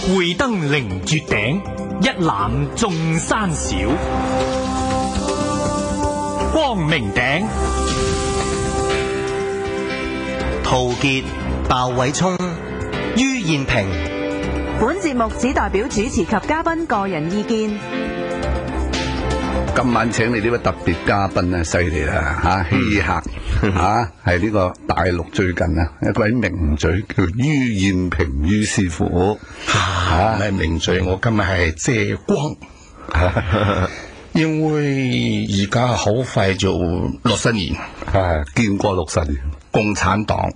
會登凌絕頂，一覽眾山小。光明頂， 陶傑、鮑偉聰、于燕平。 本節目只代表主持及嘉賓個人意見。 今晚請你呢位特別嘉賓啊，犀利啦吓，稀客吓，係呢個大陸最近啊一位名嘴叫于燕平于師傅吓，係名嘴，我今日係借光，因為而家好快就60年， 係見過60年， 共產黨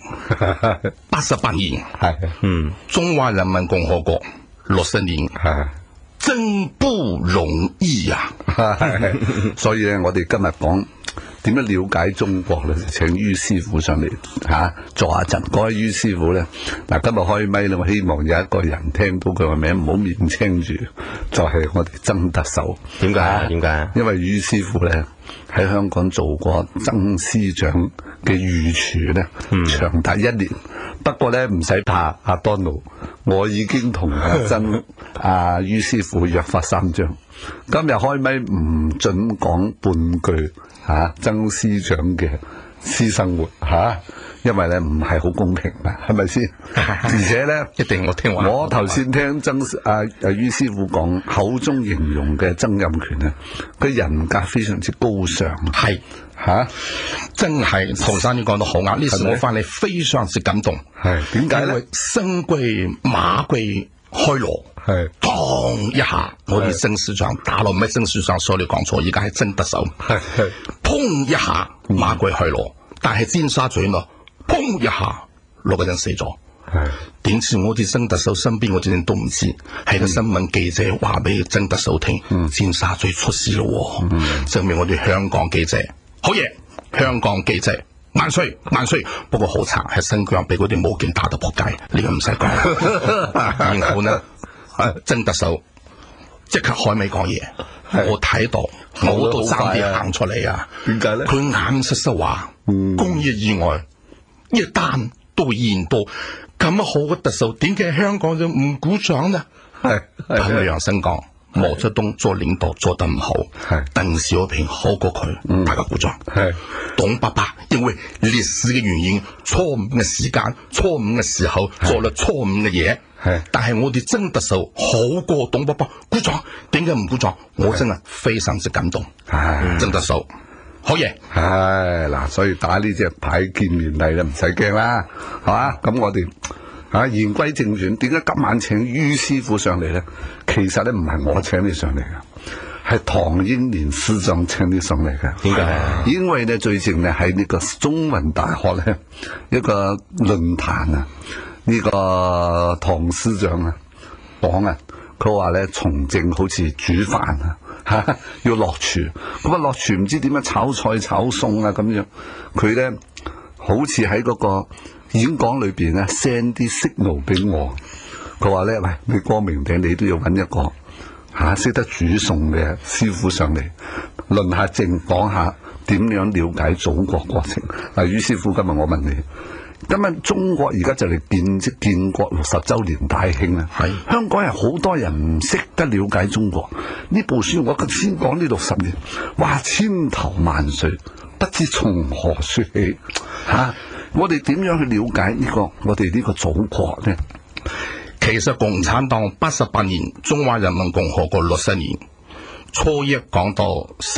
88年， 係中華人民共和國60年，係。真不容易啊！ 所以咧，我哋今日講點樣了解中國咧，請于師傅上嚟坐下陣。嗰位于師傅咧，嗱今日開咪咧，我希望有一個人聽到佢個名唔好面青住，就係我哋曾特首。 點解？點解？ 因為于師傅咧喺香港做過曾司長嘅御廚咧，長達1年。不過咧唔使怕，阿當奴，我已經同阿曾于師傅約法3章。今日開咪唔准講半句曾司長嘅私生活因為咧唔係好公平嘅，係咪先？而且咧一定我聽話。 我頭先聽于師傅講口中形容嘅曾蔭權咧，佢人格非常之高尚， 係真係陶生你講得好啱，呢時我翻嚟非常之感動。 係點解咧？ 身貴馬貴開羅，係當一下，我哋曾司長打落唔係曾司長，所以你講錯，而家係曾特首。係砰一下馬貴開羅，但係尖沙咀呢，砰一下6個人死咗。係點知我哋曾特首身邊嗰啲人都唔知，係個新聞記者話俾曾特首聽，尖沙咀出事咯，證明我哋香港記者好嘢，香港記者萬歲萬歲。不過好慘，係新疆俾嗰啲武警打到仆街，呢個唔使講。然後呢，曾特首即刻開咪講嘢，我睇到我都爭啲行出嚟啊！ 點解咧？ 佢眼濕濕話，工業意外一單都驗到，咁好嘅特首，點解香港人唔鼓掌呢？係咁樣先講。毛澤東做領導做得唔好，鄧小平好過佢，大家鼓掌。董伯伯因為歷史嘅原因，錯誤嘅時間、錯誤嘅時候做了錯誤嘅嘢，但係我哋曾特首好過董伯伯，鼓掌。點解唔鼓掌？我真係非常之感動。曾特首好嘢。 嗱，所以打呢隻牌見面禮啦，唔使驚啦，係嘛？咁我哋言歸正傳，點解今晚請于師傅上嚟咧？其實咧唔係我請你上嚟嘅，係唐英年司長請你上嚟嘅。點解？因為咧最近咧喺呢個中文大學咧一個論壇啊，呢個唐司長講佢話咧從政好似煮飯要落廚，咁落廚唔知點樣炒菜炒餸咁樣，佢咧好似喺嗰個演講裏邊咧 send 啲 signal 俾我，佢話咧，喂，你光明頂你都要揾一個識得煮餸嘅師傅上嚟論下政，講下點樣了解祖國國情。于師傅，今日我問你，今日中國而家就嚟建國60週年大慶啦，香港人好多人唔識得了解中國。呢部書我先講呢60年，哇，千頭萬緒，不知從何說起我哋點樣去了解我哋呢個祖國呢？ 其實共產黨88年，中華人民共和國60年，初一講到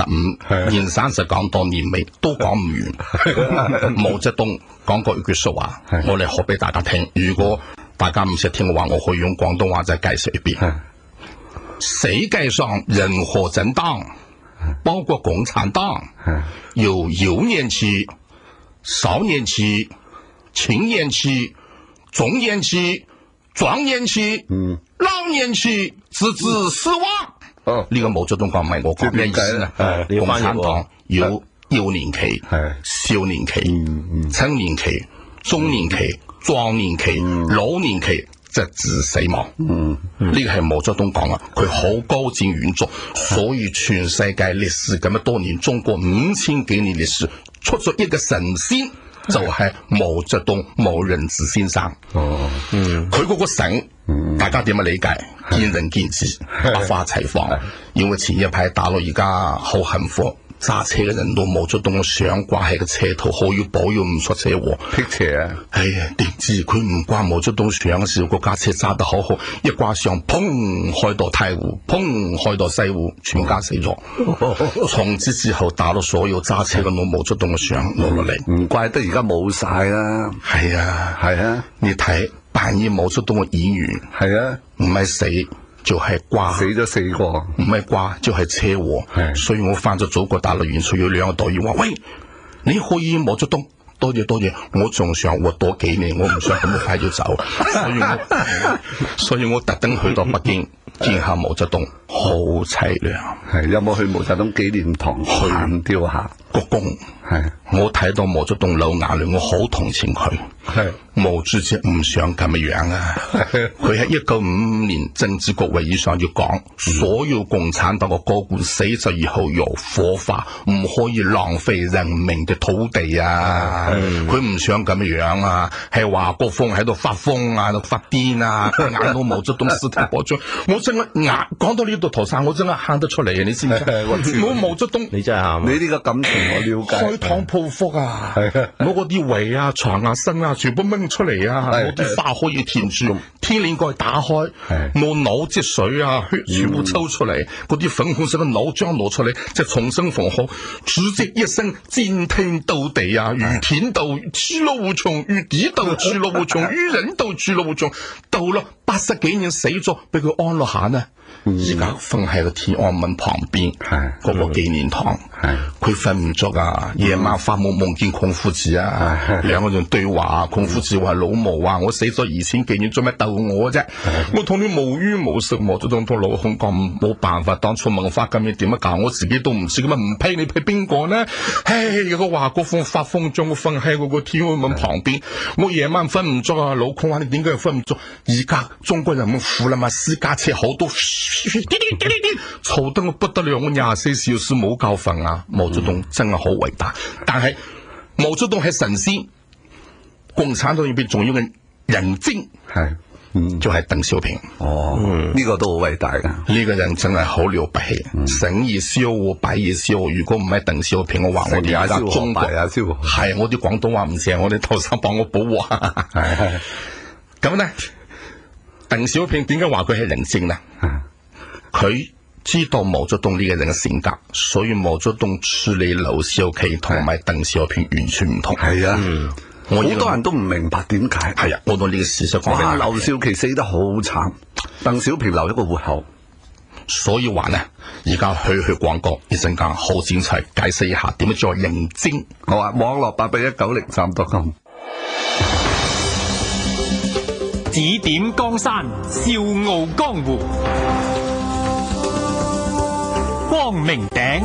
15，年30講到年尾都講唔完。毛澤東講過一句說話，我嚟學俾大家聽。如果大家唔識聽嘅話，我可以用廣東話再介紹一遍。世界上任何政黨，包括共產黨，有幼年期、少年期、青年期、中年期、壯年期、老年期，直至死亡。呢個毛澤東講唔係我講，咩意思呢？共產黨有幼年期、少年期、青年期、中年期、壯年期、老年期，直至死亡。呢個係毛澤東講啊，佢好高瞻遠矚，所以全世界歷史咁多年，中國5000幾年歷史出咗一個神仙，就係毛澤東毛人子先生。佢嗰個神大家點樣理解？見仁見智，百花齊放。因為前一排大陸而家好幸福。揸車嘅人都毛澤東嘅相掛喺個車頭，好要保佑唔出車禍。 辟邪啊！ 哎呀，點知佢唔掛毛澤東相嘅時候，個架車揸得好好，一掛上，砰開到太湖，砰開到西湖，全家死咗。從此之後，大陸所有揸車嘅攞毛澤東嘅相攞落嚟， 唔怪得而家冇晒啦。 係啊， 係啊， 你睇扮演毛澤東嘅演員， 係啊， 唔係死。就係掛死咗4個， 唔係掛就係車禍，所以我翻咗祖國大陸演出有2個導演話：喂，你可以毛澤東，多謝，我仲想活多幾年，我唔想咁快就走，所以我特登去到北京見下毛澤東，好凄涼。 係有冇去毛澤東紀念堂去吊下鞠躬？係我睇到毛澤東流眼淚，我好同情佢。係毛主席唔想咁樣啊！佢喺1955年政治局會議上就講，所有共產黨嘅高官死咗以後要火化，唔可以浪費人民嘅土地啊！佢唔想咁樣啊！係華國鋒喺度發瘋啊，喺度發癲啊！眼到毛澤東屍體播出，我真係眼講到呢度頭生，我真係喊得出嚟啊！你知唔知？我毛澤東， 你真係喊， 你呢個感情我了解。 開膛破腹啊！攞嗰啲胃啊、腸啊、腎啊，全部掹出嚟啊！攞啲花可以填住，天靈蓋打開，攞腦積水啊，血全部抽出嚟，嗰啲粉紅色嘅腦漿攞出嚟，即係重新縫好，主席一生戰天鬥地啊，與天鬥，其樂無窮；與地鬥，其樂無窮；與人鬥，其樂無窮。到咗80幾年死咗，俾佢安樂下呢？而家瞓喺個天安門旁邊，嗰個紀念堂，佢瞓唔着啊！夜晚發夢見孔夫子啊，2個人對話，孔夫子話：老毛啊，我死咗2000幾年，做咩鬥我啫？我同你無冤無仇，毛澤東同老孔講冇辦法，當初文化革命點樣搞，我自己都唔知，咁啊唔批你批邊個呢？唉，有個華國鋒發瘋，將我瞓喺嗰個天安門旁邊，我夜晚瞓唔着啊！老孔話你點解瞓唔着？而家中國人民富啦嘛，私家車好多。嘈得我不得了，我24小時冇覺瞓啊！毛澤東真係好偉大，但係毛澤東係神仙，共產黨入邊仲有個人精，就係鄧小平。 呢個都好偉大噶， 呢個人真係好了不起，成而燒我，敗而燒我。如果唔係鄧小平，我話我哋而家中國係我啲廣東話唔正，我哋頭生幫我保護。咁呢，鄧小平點解話佢係人精呢？佢知道毛澤東呢個人嘅性格，所以毛澤東處理劉少奇同埋鄧小平完全唔同。係啊，好多人都唔明白點解。 係啊，我到呢個事實講俾你聽。 劉少奇死得好慘，鄧小平留一個活口。 所以話呢，而家去廣告一陣間好精彩，解釋一下點樣做人精。 好啊，網絡88190.com。 指點江山，笑傲江湖。光明頂，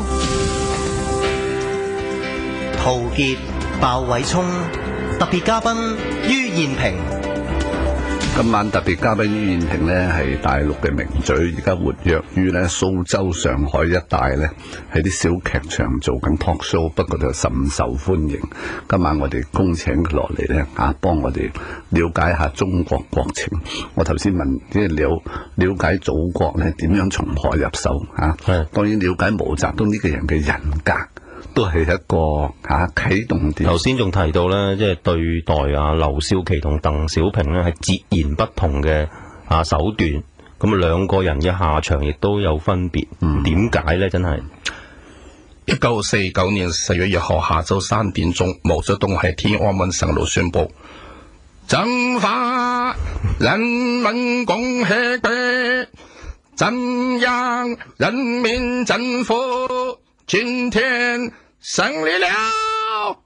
陶傑、鮑偉聰，特別嘉賓于燕平。 今晚特別嘉賓于燕平呢係大陸嘅名嘴，而家活躍於呢蘇州、上海一帶呢，喺啲小劇場做緊 talk show， 不過就甚受歡迎。今晚我哋恭請佢落嚟呢，幫我哋了解下中國國情。我頭先問，即係了解祖國呢點樣從何入手啊？當然了解毛澤東呢個人嘅人格。都係一個啟動點。 頭先仲提到咧，即係對待劉少奇同鄧小平咧係截然不同嘅手段，咁兩個人嘅下場亦都有分別。點解咧？真係 1949年4月1號下晝3點鐘，毛澤東喺天安門上路宣布：征發人民共和國，怎樣人民政府今天勝利了！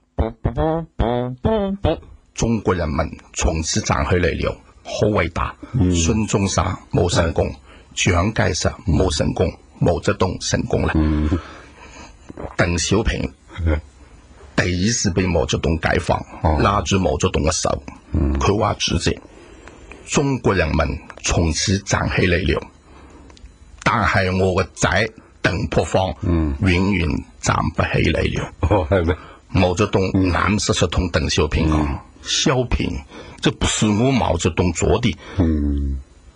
中國人民從此站起嚟了，好偉大。孫中山冇成功，蔣介石冇成功，毛澤東成功啦。鄧小平第一次被毛澤東解放，拉住毛澤東嘅手，佢話主席，中國人民從此站起嚟了，但係我個仔鄧樸方永遠站不起嚟了。 係咩？ 毛澤東眼濕濕同鄧小平講：小平，這不是我毛澤東做的。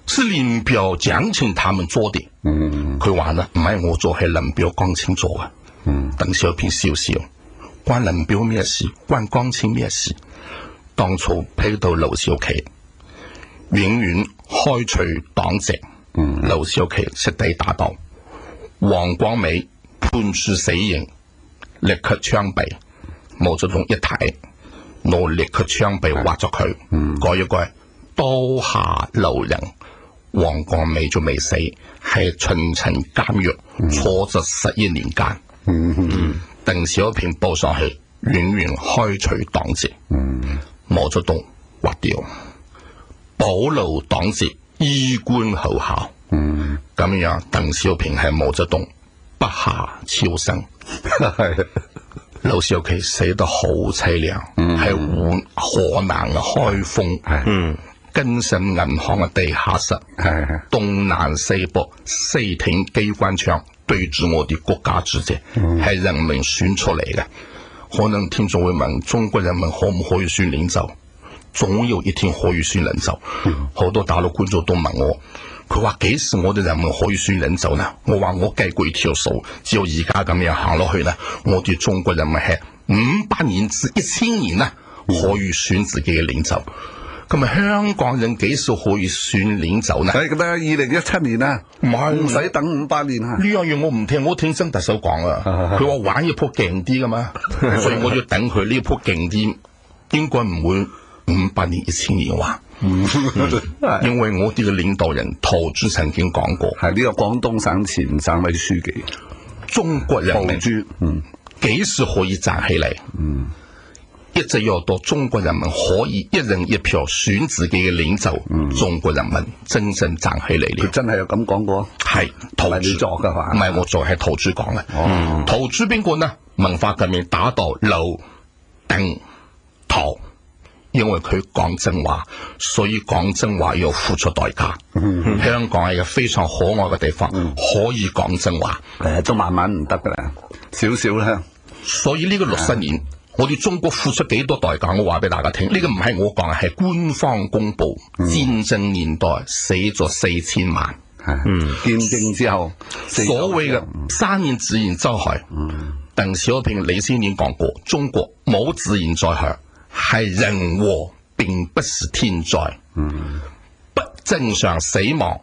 是林彪講請他們做的。佢話呢，唔係我做，係林彪講請做嘅。鄧小平笑笑，關林彪咩事？關江青咩事？當初批到劉少奇，永遠開除黨籍。劉少奇徹底打倒，黃光美判處死刑，立刻槍斃。毛澤東一睇，我立刻槍斃挖咗佢，改一改，刀下留人。黃光美就未死，喺秦城監獄坐咗11年間。鄧小平報上去，永遠開除黨籍。毛澤東劃掉，保留黨籍，衣冠後效。咁樣鄧小平係毛澤東筆下超生。劉少奇死得好凄涼，喺河南嘅開封，根信銀行嘅地下室，東南西北4挺機關槍對住我哋國家主席，係人民選出嚟嘅。可能聽眾會問，中國人民可唔可以選領袖？總有一天可以選領袖。好多大陸觀眾都問我，佢話幾時我哋人民可以選領袖呢？我話我計過一條數，只要而家咁樣行落去呢，我哋中國人民係500年至1000年呢可以選自己嘅領袖。咁啊，香港人幾時可以選領袖呢？ 係咁啊，2017年啊，唔使等500年啊。 呢樣嘢我唔聽，我聽曾特首講啊，佢話玩一鋪勁啲噶嘛，所以我要等佢呢鋪勁啲，應該唔會500年1000年話。因為我哋嘅領導人陶朱曾經講過， 係呢個廣東省前省委書記， 中國人民陶朱， 幾時可以站起嚟？一直要到中國人民可以一人一票選自己嘅領袖，中國人民真正站起嚟了。 佢真係有咁講過？ 係陶朱作噶嘛？ 唔係我做，係陶朱講嘅。陶朱邊個呢？文化革命打到劉鄧陶。因為佢講真話，所以講真話要付出代價。香港係一個非常可愛嘅地方，可以講真話。 都慢慢唔得噶啦，少少啦。 所以呢個60年，我哋中國付出幾多代價？我話俾大家聽，呢個唔係我講，係官方公布。戰爭年代死咗4000萬。 建政之後， 所謂嘅3年自然災害，鄧小平李先年講過，中國冇自然災害。係人禍，並不是天災。不正常死亡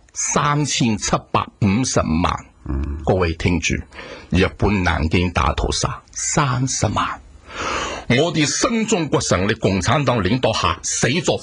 3750萬。各位聽住，日本南京大屠殺30萬。我哋新中國成立共產黨領導下死咗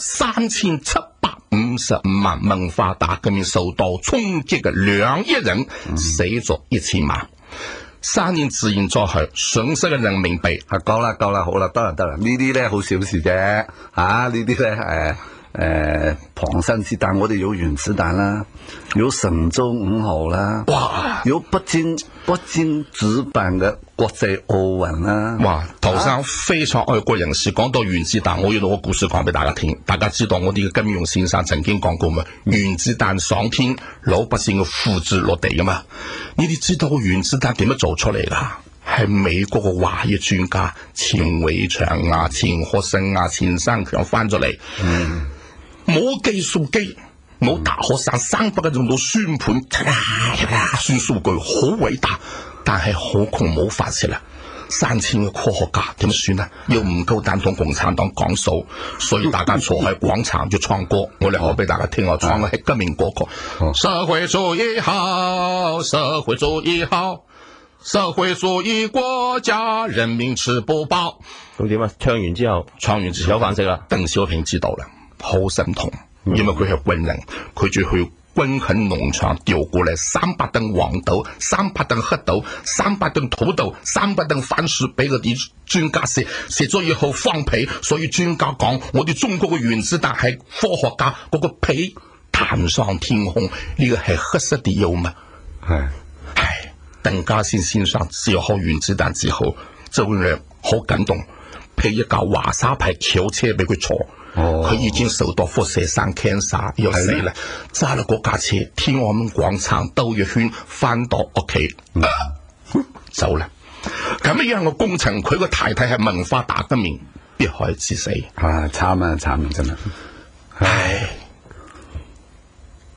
3755萬。文化大革命受到衝擊嘅2億人，死咗1000萬。3年自然災害損失嘅人民幣， 夠啦，好啦，得啦，呢啲咧好小事啫，呢啲咧旁身子彈，我哋有原子彈啦，有神舟5號啦，哇，有北京主辦嘅國際奧運啦， 哇，頭生非常愛國人士講到原子彈，我要攞個故事講俾大家聽。大家知道我哋嘅金庸先生曾經講過嘛，原子彈上天，老百姓嘅福祉落地噶嘛。你哋知道個原子彈點樣做出嚟噶？係美國嘅華裔專家錢偉長啊、錢學森啊、錢生強翻咗嚟，冇計數機，冇大學生300個用到算盤，算數據好偉大，但係好窮冇法子啦。3000個科學家點算啊？又唔夠膽同共產黨講數，所以大家坐喺廣場就唱歌。我哋可俾大家聽，我唱嘅係革命歌曲。社會主義好，社會主義好，社會主義國家人民吃不飽。 咁點啊？唱完之後有飯食啦。 鄧小平知道啦，好心痛，因為佢係軍人，佢就去軍墾農場調過嚟300噸黃豆、300噸黑豆、300噸土豆、300噸番薯俾嗰啲專家食咗以後放屁，所以專家講我哋中國嘅原子彈係科學家嗰個屁彈上天空，呢個係黑色的幽默。鄧稼先先生召好原子彈之後，周恩來好感動，批一架華沙牌轎車俾佢坐。佢已經受到輻射生 cancer 要死啦，揸咗嗰架車天安門廣場兜一圈，翻到屋企走啦。咁樣嘅工程，佢個太太係文化大革命必害致死。 慘啊真係。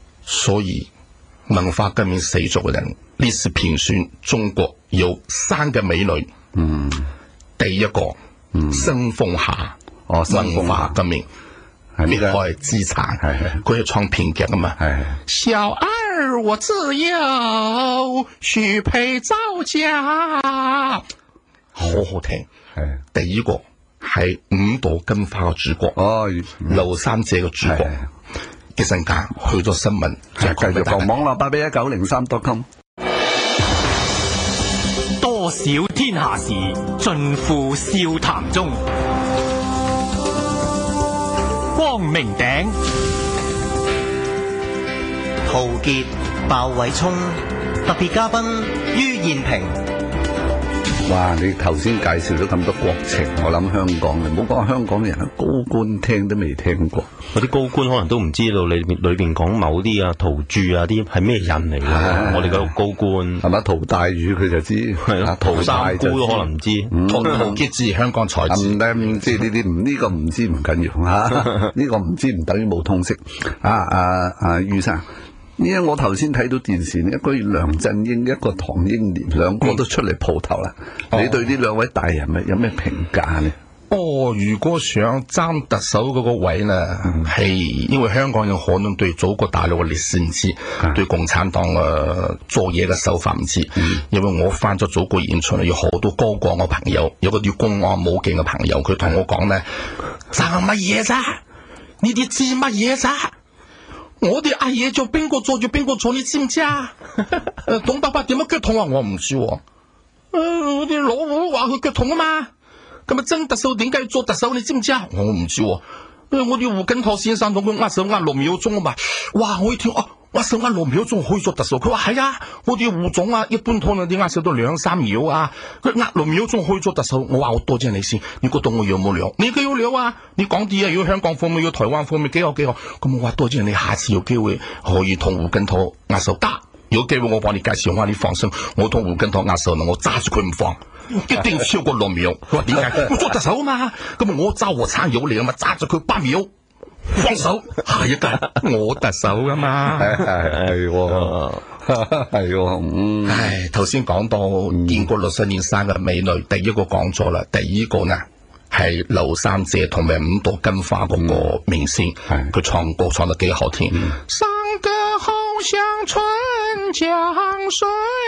所以文化革命死咗嘅人，歷史評選中國有3個美女。第一個申鳳霞，文化革命滅害資產，佢係創評劇噶嘛。小兒我自幼許配趙家，好好聽。第二個係5朵金花嘅主角，廬山姐嘅主角。一陣間去咗新聞， 繼續講網絡8819003.com。 多少天下事，盡付笑談中。光明頂， 陶傑、鮑偉聰，特別嘉賓于燕平。 哇！你頭先介紹咗咁多國情，我諗香港嘅，唔好講香港人，高官聽都未聽過。 嗰啲高官可能都唔知道裏邊講某啲啊陶著啊啲係咩人嚟㗎。我哋嗰個高官係嘛？陶大宇佢就知，係啦，陶三姑都可能唔知。 陶傑知香港才知， 唔知呢啲呢個唔知唔緊要嚇，呢個唔知唔等於冇通識。于生。因為我頭先睇到電視，一個梁振英，一個唐英年，兩個都出嚟蒲頭啦。你對呢兩位大人物有咩評價呢？ 如果想爭特首嗰個位呢，係因為香港人可能對祖國大陸嘅歷史唔知，對共產黨做嘢嘅手法唔知。因為我翻咗祖國演出，有好多高過我朋友，有個叫公安武警嘅朋友，佢同我講呢，爭乜嘢咋？呢啲知乜嘢咋？我哋阿爺做邊個做住邊個做，你知唔知啊？董伯伯點樣腳痛啊？我唔知。我哋老虎話佢腳痛啊嘛。咁啊，曾特首點解要做特首？你知唔知啊？我唔知。我哋胡錦濤先生同佢握手握6秒鐘啊嘛。哇！我一聽握手握6秒鐘可以做特首。佢話係啊，我哋胡總啊，一般可能啲握手都2-3秒啊。佢握6秒鐘可以做特首。我話我多謝你先。你覺得我有冇料？你幾有料啊？你講啲啊，如果香港方面、要台灣方面幾好。咁我話多謝你，下次有機會可以同胡錦濤握手得。有機會我幫你介紹，我話你放心，我同胡錦濤握手呢，我揸住佢唔放。一定超過6秒。佢話點解？我做特首啊嘛，咁我揸和撐有你啊嘛，揸住佢8秒，放手，下一屆我特首噶嘛。 係唉，頭先講到見過60年生嘅美女，第一個講咗啦，第二個呢係廬山姐同埋5朵金花嗰個明星，佢唱歌唱得幾好聽。山歌好像春江水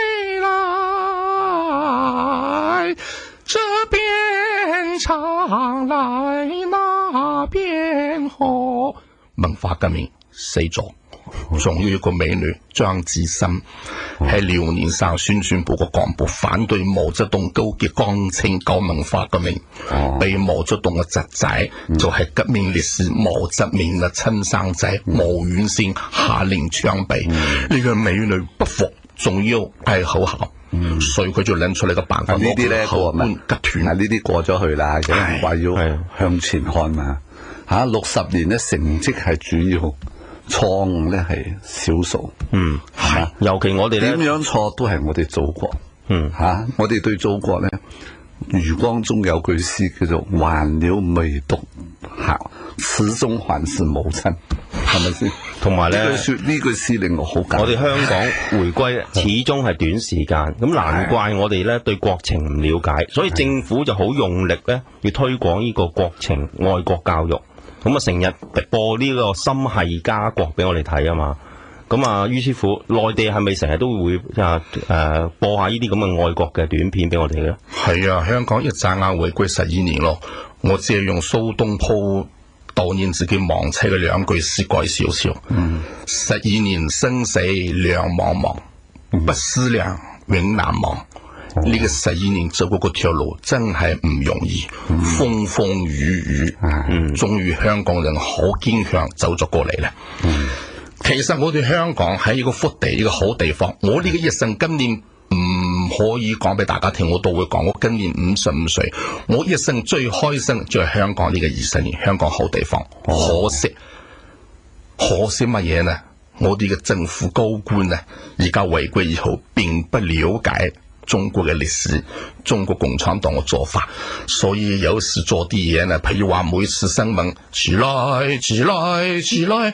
來，這邊唱來那邊喝。文化革命死咗，仲有一個美女張智深，喺遼寧省宣傳部個幹部，反對毛澤東勾結江青搞文化革命，被毛澤東嘅侄仔就係革命烈士毛澤民嘅親生仔毛遠星下令槍斃。呢個美女不服，仲要係好校。所以佢就諗出嚟個辦法。 呢啲咧後官急斷， 呢啲過咗去啦，有人話要向前看嘛。60年咧，成績係主要，錯誤咧係少數。 係嘛？尤其我哋咧， 點樣錯都係我哋祖國。我哋對祖國咧，余光中有句詩叫做「還了未讀校，始終還是母親」，係咪先？ 同埋咧， 呢句詩令我好感動。 我哋香港回歸始終係短時間，咁難怪我哋咧對國情唔了解，所以政府就好用力咧要推廣呢個國情愛國教育。咁啊，成日播呢個心繫家國俾我哋睇啊嘛。咁啊，于師傅，內地係咪成日都會播下呢啲咁嘅愛國嘅短片俾我哋嘅？ 係啊，香港一眨眼回歸12年咯。我只係用蘇東坡悼念自己亡妻嘅2句詩改少少。12年生死兩茫茫，不思量，永難忘。呢個12年走過嗰條路真係唔容易，風風雨雨，終於香港人好堅強走咗過嚟啦。其實我哋香港係一個福地，一個好地方。我呢個一生今年唔可以講俾大家聽，我都會講。我今年55歲，我一生最開心就係香港呢個20年，香港好地方。可惜乜嘢呢？我哋嘅政府高官呢，而家回歸以後並不了解中國嘅歷史，中國共產黨嘅做法，所以有時做啲嘢呢，譬如話每次新聞起來，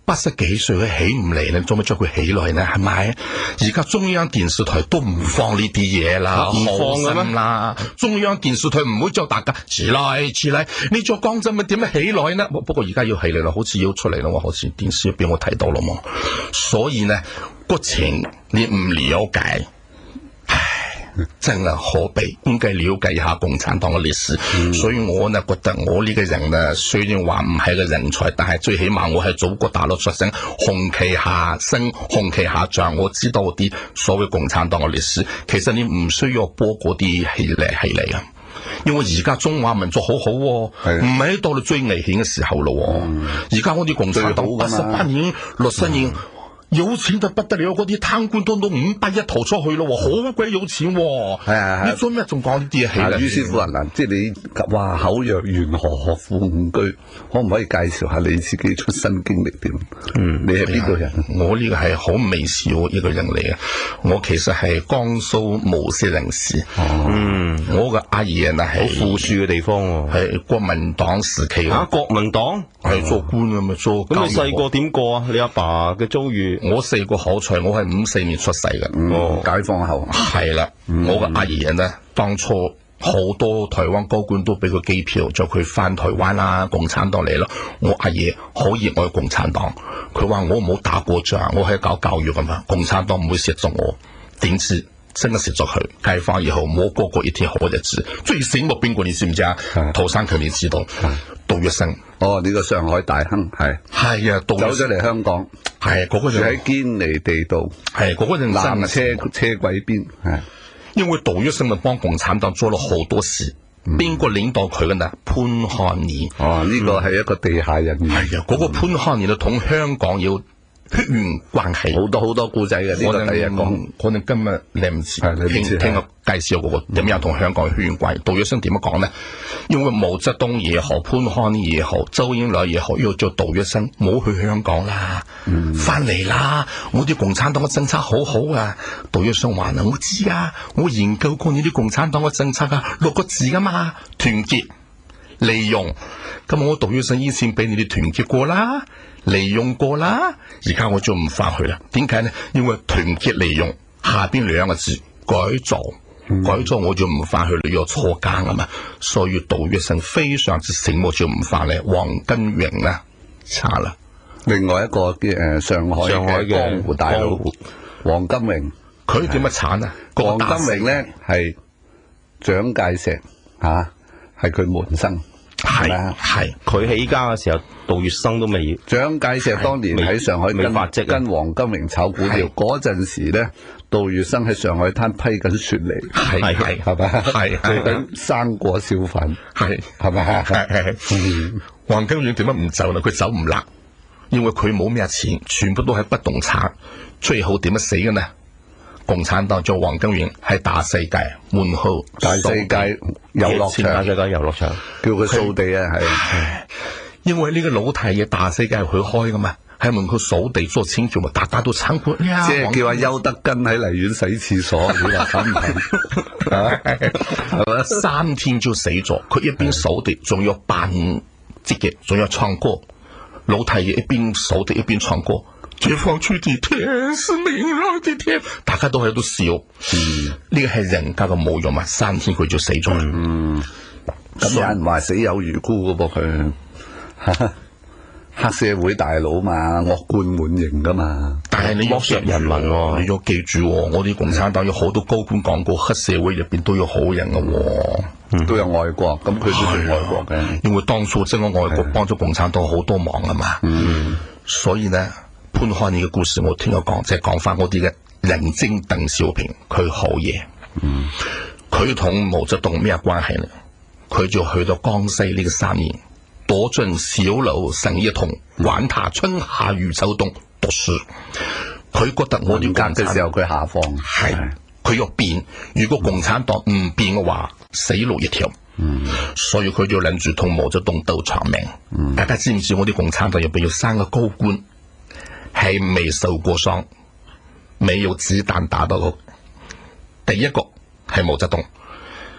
80幾歲佢起唔嚟咧，做咩將佢起來呢？係咪？而家中央電視台都唔放呢啲嘢啦， 唔放嘅咩？ 啦，中央電視台唔會叫大家起來，你做江鎮咪點樣起來呢？不過而家要起嚟啦，好似要出嚟啦，好似電視入邊我睇到啦嘛。所以呢，國情你唔了解。真係可悲，應該了解一下共產黨嘅歷史。所以我呢覺得我呢個人呢，雖然話唔係個人才，但係最起碼我喺祖國大陸出生，紅旗下生，紅旗下長，我知道啲所謂共產黨嘅歷史。其實你唔需要播嗰啲戲嚟啊，因為而家中華民族好好喎，唔係到到最危險嘅時候咯。而家我哋共產黨88年、60年。有錢就不得了，嗰啲貪官都500億逃出去咯，好鬼有錢喎！係你做咩仲講呢啲嘢？ 于師傅啊，嗱，即係你話口若懸河，學富五車，可唔可以介紹下你自己出身經歷點？你係邊度人？ 我呢個係好微小一個人嚟嘅，我其實係江蘇無錫人士。我嘅阿爺呢係好富庶嘅地方喎， 係國民黨時期啊，國民黨係做官咁嘛，做。 咁你細個點過啊？你阿爸嘅遭遇？ 我細個好彩，我係54年出世嘅， 解放後係啦。我嘅阿爺呢，當初好多台灣高官都俾佢機票，就佢翻台灣啦，共產黨嚟啦。我阿爺好熱愛共產黨，佢話我冇打過仗，我係搞教育噶嘛，共產黨唔會蝕咗我。點知真係蝕咗佢。解放以後冇過過一天好日子。最醒目邊個你知唔知啊？陶生佢你知道，杜月笙。 哦，呢個上海大亨係啊，走咗嚟香港。係嗰個就喺堅尼地道， 係嗰個人南車軌邊，係因為杜月笙就幫共產黨做咗好多事，邊個領導佢嘅呢？潘漢儀。 哦，呢個係一個地下人員。 係啊，嗰個潘漢儀就同香港有血緣關係， 好多故仔嘅。呢個第一講， 可能今日你唔知，聽我介紹嗰個點樣同香港血緣關係。杜月笙點樣講呢？因為毛澤東也好，潘漢儀也好，周恩來也好，要做杜月笙，冇去香港啦，翻嚟啦！我啲共產黨嘅政策好好啊！杜月笙話啦，我知啊，我研究過你啲共產黨嘅政策啊，6個字噶嘛，團結、利用。咁我杜月笙以前俾你哋團結過啦，利用過啦，而家我就唔翻去啦。點解呢？因為團結利用下邊2個字改造。改咗我就唔翻去，你要坐監啊嘛，所以杜月笙非常之醒目，就唔翻嚟。黃根榮呢，差啦。 另外一個上海嘅江湖大佬黃金榮， 佢點樣慘啊？ 黃金榮咧係蔣介石嚇，係佢門生。 係佢起家嘅時候，杜月笙都未。 蔣介石當年喺上海跟黃金榮炒股票嗰陣時咧，杜月笙喺上海灘批緊雪梨，係咪？做緊生果小販，係咪？ 黃金榮點解唔走呢？佢走唔甩，因為佢冇咩錢，全部都係不動產。最後點樣死嘅呢？共產黨做黃金榮喺大世界門口， 大世界遊樂場，叫佢掃地啊，係。 因為呢個老太爺大世界係佢開噶嘛，喺門口掃地做清潔嘛，大家都參觀。即係叫阿邱德根喺荔園洗廁所，你話敢唔敢？係咪 ？3天就死咗，佢一邊掃地，仲要扮積極，仲要唱歌。老太爺一邊掃地一邊唱歌。解放區的天是明朗的天，大家都喺度笑。呢個係人家嘅侮辱嘛，3天佢就死咗。 咁有人話死有餘辜嘅噃佢，黑社會大佬嘛，惡貫滿盈噶嘛。 但係你剝削人民，你要記住，我哋共產黨有好多高官講過，黑社會入邊都有好人嘅， 都有愛國，咁佢都做愛國嘅。 因為當初即係我愛國幫咗共產黨好多忙啊嘛。所以呢。潘漢儀嘅故事我聽佢講，即係講翻我哋嘅人精鄧小平，佢好嘢。佢同毛澤東咩關係呢？佢就去到江西呢個3年，躲進小樓成一統，玩他春夏與秋冬讀書。佢覺得我哋共產黨嘅時候佢下放， 係佢要變。如果共產黨唔變嘅話，死路一條。所以佢就諗住同毛澤東鬥長命。大家知唔知我哋共產黨入邊有3個高官？係未受過傷，未有子彈打到佢。第一個係毛澤東，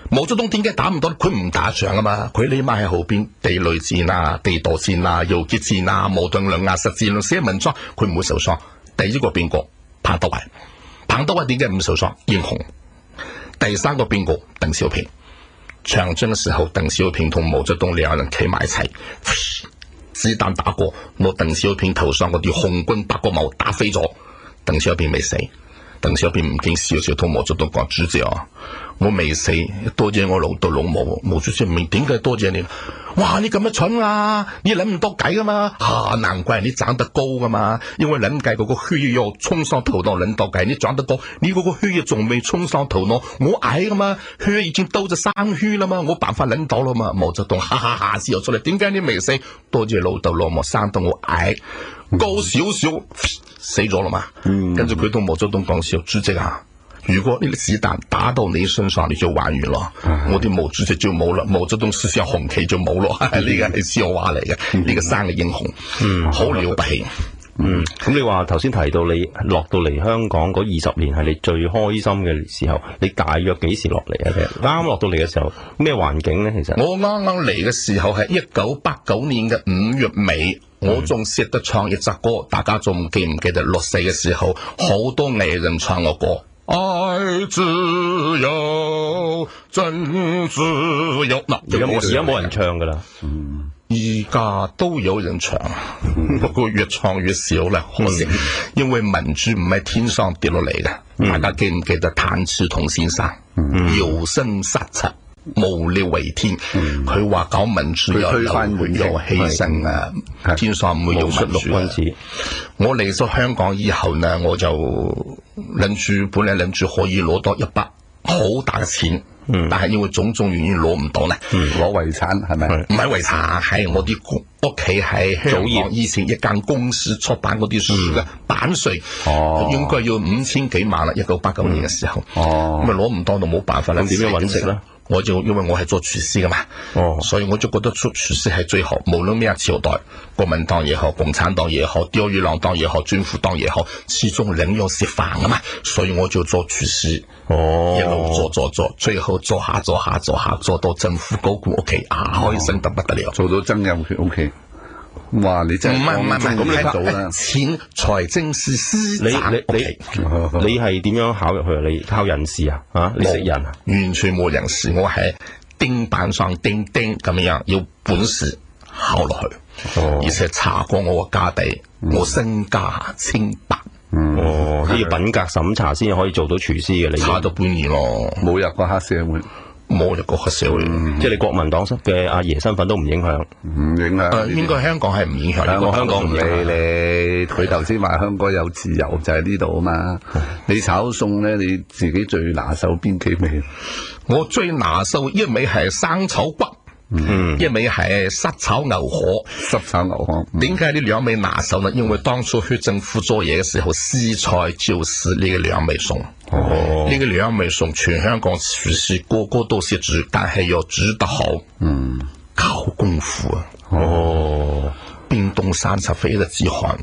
毛澤東點解打唔到？佢唔打仗啊嘛，佢匿埋喺後邊地雷戰啊、地道戰啊、游擊戰啊、矛盾論啊、實戰論寫文章，佢唔會受傷。第一個邊個？彭德懷。彭德懷點解唔受傷？英雄。第三個邊個？鄧小平。長征嘅時候，鄧小平同毛澤東兩人企埋一齊，子彈打過，攞鄧小平頭上嗰啲紅軍八角帽打飛咗，鄧小平未死。鄧小平唔經笑笑同毛澤東講：主席啊，我未死，多謝我老豆老母。毛主席唔明點解多謝你，哇！你咁樣蠢啊，你諗唔到計噶嘛？難怪你長得高噶嘛，因為諗計嗰個血液要衝上頭腦，諗到計你長得高，你嗰個血液仲未衝上頭腦，我矮噶嘛，血已經到咗生血啦嘛，我辦法諗到啦嘛。毛澤東哈哈哈笑出嚟，點解你未死？多謝老豆老母生到我矮，高少少。死咗啦嘛，跟住佢同毛澤東講笑，主席啊，如果呢啲子彈打到你身上，你就玩完咯，我哋毛主席就冇啦，毛澤東思想紅旗就冇咯，呢個係笑話嚟嘅，呢個生嘅英雄，好了不起。 咁你話頭先提到你落到嚟香港嗰20年係你最開心嘅時候，你大約幾時落嚟啊？啱啱落到嚟嘅時候咩環境咧？其實我啱啱嚟嘅時候係1989年嘅5月尾。我仲識得唱一隻歌，大家仲記唔記得？64嘅時候，好多藝人唱個歌，愛自由，真自由。嗱，而家冇人唱噶啦， 而家都有人唱，不過越唱越少啦，可惜，因為民主唔係天上跌落嚟嘅。大家記唔記得譚嗣同先生有聲殺出？無力為天，佢話搞民主有流血有犧牲啊！天上唔會有民主啊！我嚟咗香港以後呢，我就本來諗住可以攞到一筆好大嘅錢，但係因為種種原因攞唔到呢。 攞遺產係咪？ 唔係遺產，係我啲屋企喺香港以前一間公司出版嗰啲書嘅版稅，應該要5000幾萬啦。1989年嘅時候，咁啊攞唔到就冇辦法啦。 咁點樣揾食咧？ 因為我係做廚師噶嘛，所以我就覺得做廚師係最好，無論咩朝代，國民黨也好，共產黨也好，釣魚郎黨也好，專夫黨也好，始終人要食飯噶嘛，所以我就做廚師，一路做，最後做到政府高官屋企，開心得不得了， 做到曾蔭權屋企。哇！你真係唔係咁你做啦， 前財政司司長你係點樣考入去啊？你靠人事啊？你識人啊？ 完全冇人事，我係釘板上釘咁樣，要本事考落去，而且查過我個家底，我身家清白。 都要品格審查先可以做到廚師嘅，你查咗半年咯， 冇入過黑社會。 冇入過黑社會， 即係你國民黨嘅阿爺身份都唔影響， 唔影響。 應該香港係唔影響， 香港唔理你。佢頭先話香港有自由就係呢度啊嘛。你炒餸咧，你自己最拿手邊幾味？ 我最拿手一味係生炒骨，一味係濕炒牛河。 濕炒牛河。 點解呢兩味拿手呢？因為當初去政府做嘢嘅時候，私菜就是呢個兩味餸。呢個兩味餸全香港廚師個個都識煮，但係要煮得好，靠功夫啊。冰凍三尺非一日之寒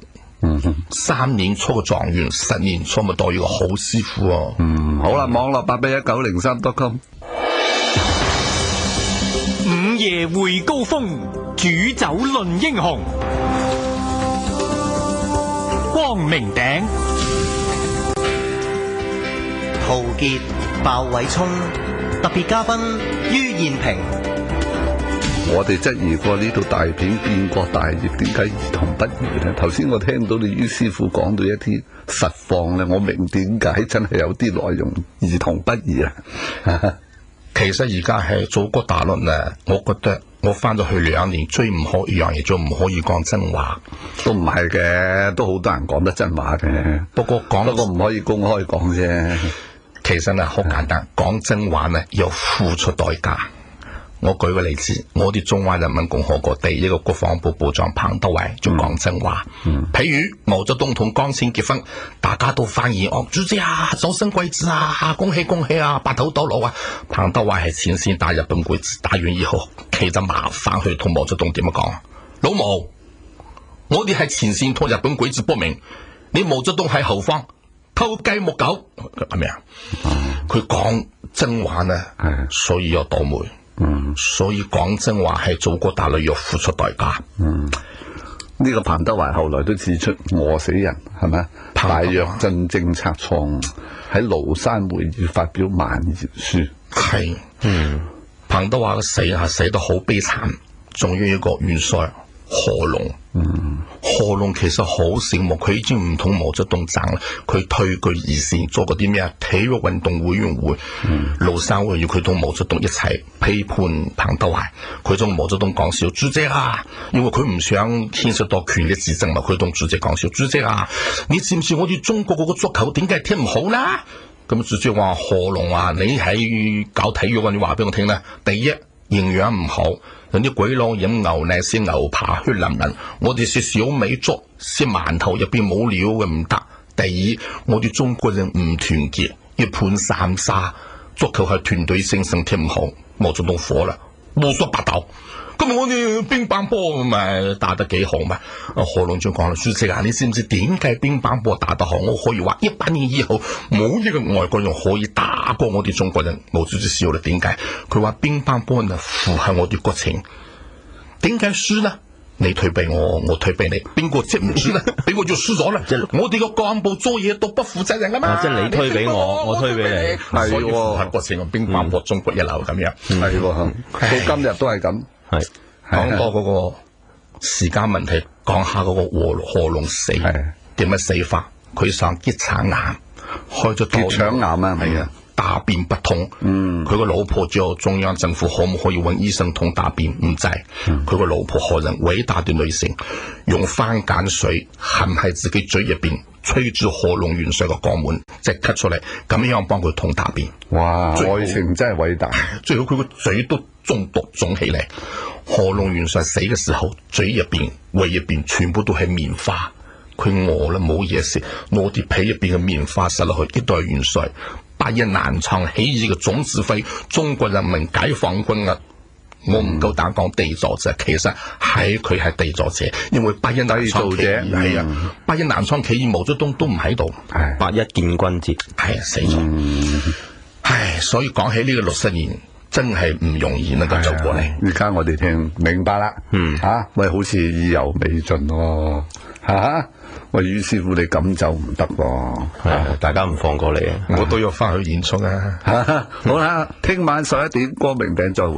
，3年出個狀元，10年出咪當一個好師傅啊。 好啦，網絡8819035.com。 午夜會高峰，煮酒論英雄。光明頂。 陶傑、鮑偉聰，特別嘉賓于燕平。 我哋質疑過呢套大片建國大業點解兒童不宜咧？頭先我聽到你于師傅講到一啲實況咧，我明點解真係有啲內容兒童不宜啊！ 其實而家係祖國大陸咧，我覺得我翻咗去2年，最唔可以一樣嘢，就唔可以講真話。 都唔係嘅，都好多人講得真話嘅。不過唔可以公開講啫。 其實呢，好簡單，講真話呢要付出代價。我舉個例子，我哋中華人民共和國第一個國防部部長彭德懷就講真話。譬如毛澤東同江青結婚，大家都歡迎主席啊，早生貴子啊，恭喜恭喜啊，白頭到老啊。彭德懷係前線打日本鬼子，打完以後企就麻翻去同毛澤東點樣講？老毛，我哋係前線同日本鬼子搏命，你毛澤東喺後方偷雞摸狗，係咪啊？佢講真話呢，所以要倒霉。所以講真話係祖國大陸要付出代價。 呢個彭德懷後來都指出餓死人係咪？大躍進政策錯誤，喺廬山會議發表萬言書。 係，彭德懷嘅死係死得好悲慘，仲有一個元帥賀龍。賀龍其實好醒目，佢已經唔同毛澤東爭啦，佢退居二線，做嗰啲咩體育運動委員會，廬山會議佢同毛澤東一齊批判彭德懷，佢同毛澤東講笑，主席啊，因為佢唔想牽涉到權力之爭嘛，佢同主席講笑，主席啊，你知唔知我哋中國嗰個足球點解踢唔好啦？咁主席話賀龍啊，你喺搞體育啊，你話俾我聽啦，第一營養唔好。人啲鬼佬飲牛奶食牛扒血淋淋，我哋食小米粥食饅頭入邊冇料嘅唔得。第二，我哋中國人唔團結，一盤散沙，足球係團隊精神踢唔好，毛澤東火啦，胡說八道。咁我哋乒乓波咪打得幾好嘛？賀龍就講啦，主席啊，你知唔知點解乒乓波打得好？我可以話100年以後冇一個外國人可以打過我哋中國人。毛主席笑啦，點解？佢話乒乓波呢符合我哋國情。點解輸呢？你退俾我，我退俾你，邊個接唔住呢？俾我就輸咗啦。我哋個幹部做嘢都不負責任噶嘛。 即係你推俾我推俾你， 所以符合國情，乒乓波中國一流咁樣。 係到今日都係咁。係講多嗰個時間問題，講下嗰個賀龍死點樣死法？佢上結腸癌，開咗結腸癌啊，係啊。 大便不通，佢個老婆叫中央政府可唔可以揾醫生通大便？唔制，佢個老婆何人偉大嘅女性，用番鹼水含喺自己嘴入邊，吹住賀龍元帥嘅肛門，即係咳出嚟，咁樣幫佢通大便。 哇，愛情真係偉大。 最好佢個嘴都中毒腫起嚟。賀龍元帥死嘅時候，嘴入邊、胃入邊全部都係棉花，佢餓啦冇嘢食，攞啲被入邊嘅棉花塞落去，一代元帥。八一南昌起義嘅總指揮，中國人民解放軍啊！我唔夠膽講地作者，其實係佢係地作者，因為八一南昌起義係啊，八一南昌起義毛澤東都唔喺度 ，8·1建軍節係死咗。唉，所以講起呢個60年，真係唔容易能夠走過嚟。 而家我哋聽明白啦，喂，好似意猶未盡喎，喂，于師傅你咁就唔得喎， 大家唔放過你啊！ 我都要翻去演出啊！ 好啦，聽晚11點光明頂再會。